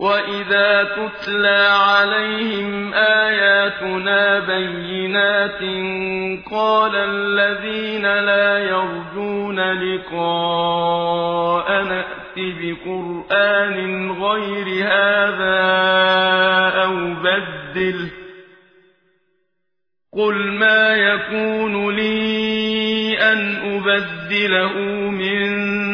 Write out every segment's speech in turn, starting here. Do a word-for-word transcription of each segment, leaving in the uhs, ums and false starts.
وَإِذَا تُتْلَىٰ عَلَيْهِمْ آيَاتُنَا بَيِّنَاتٍ قَالَ الَّذِينَ لَا يَرْجُونَ لِقَاءَنَا ائْتِ بِقُرْآنٍ غَيْرِ هَٰذَا أَوْ بَدِّلْهُ ۚ قُلْ مَا يَكُونُ لِي أَنْ أُبَدِّلَهُ مِن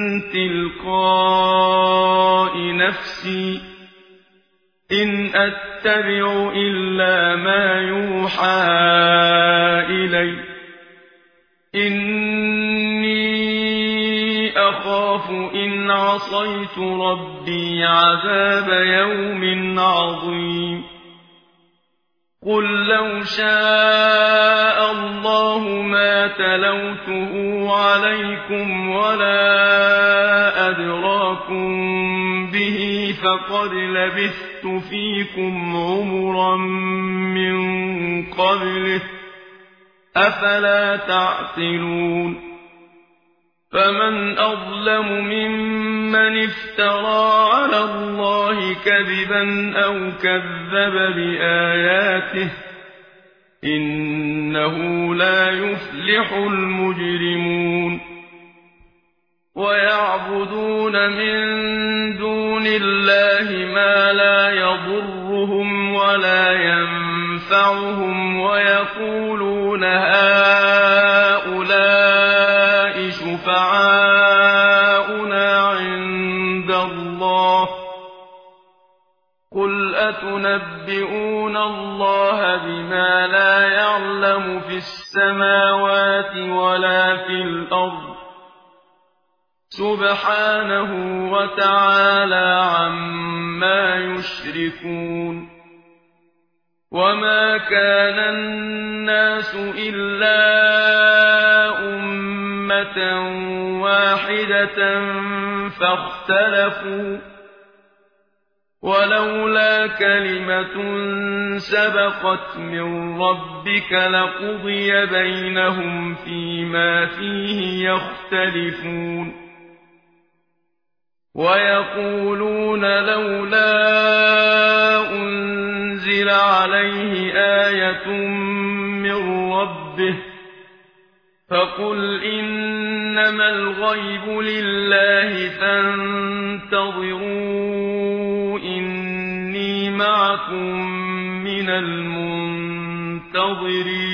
تِلْقَاءِ نَفْسِي ۖ إِنْ أَتَّبِعُ إِلَّا مَا يُوحَىٰ إِلَيَّ ۖ إِنِّي أَخَافُ إِنْ عَصَيْتُ رَبِّي عَذَابَ يَوْمٍ عَظِيمٍ قُل لَّوْ شَاءَ اللَّهُ مَا تَلَوْتُهُ عَلَيْكُمْ وَلَا أَدْرَاكُم بِهِ فَقَدْ لَبِثْتُ فِيكُمْ عُمُرًا مِّن قَبْلِهِ ۚ أَفَلَا تَعْقِلُونَ فَمَنْ أَظْلَمُ مِمَّنِ افْتَرَىٰ عَلَى اللَّهِ كَذِبًا أَوْ كَذَّبَ بِآيَاتِهِ ۚ إِنَّهُ لَا يُفْلِحُ الْمُجْرِمُونَ وَيَعْبُدُونَ مِن دُونِ اللَّهِ مَا لَا يَضُرُّهُمْ وَلَا يَنفَعُهُمْ وَيَقُولُونَ هَٰؤُلَاءِ شُفَعَاؤُنَا عِندَ اللَّهِ ۚ قُلْ أَتُنَبِّئُونَ اللَّهَ بِمَا لَا يَعْلَمُ فِي السَّمَاوَاتِ وَلَا فِي الْأَرْضِ ۚ سُبْحَانَهُ وَتَعَالَىٰ عَمَّا يُشْرِكُونَ وَمَا كَانَ النَّاسُ إِلَّا أُمَّةً وَاحِدَةً فَاخْتَلَفُوا ۚ وَلَوْلَا كَلِمَةٌ سَبَقَتْ مِن رَّبِّكَ لَقُضِيَ بَيْنَهُمْ فِيمَا فِيهِ يَخْتَلِفُونَ وَيَقُولُونَ لَوْلَا أُنزِلَ عَلَيْهِ آيَةٌ مِّن رَّبِّهِ ۖ فَقُلْ إِنَّمَا الْغَيْبُ لِلَّهِ فَانتَظِرُوا إِنِّي مَعَكُم مِّنَ الْمُنتَظِرِينَ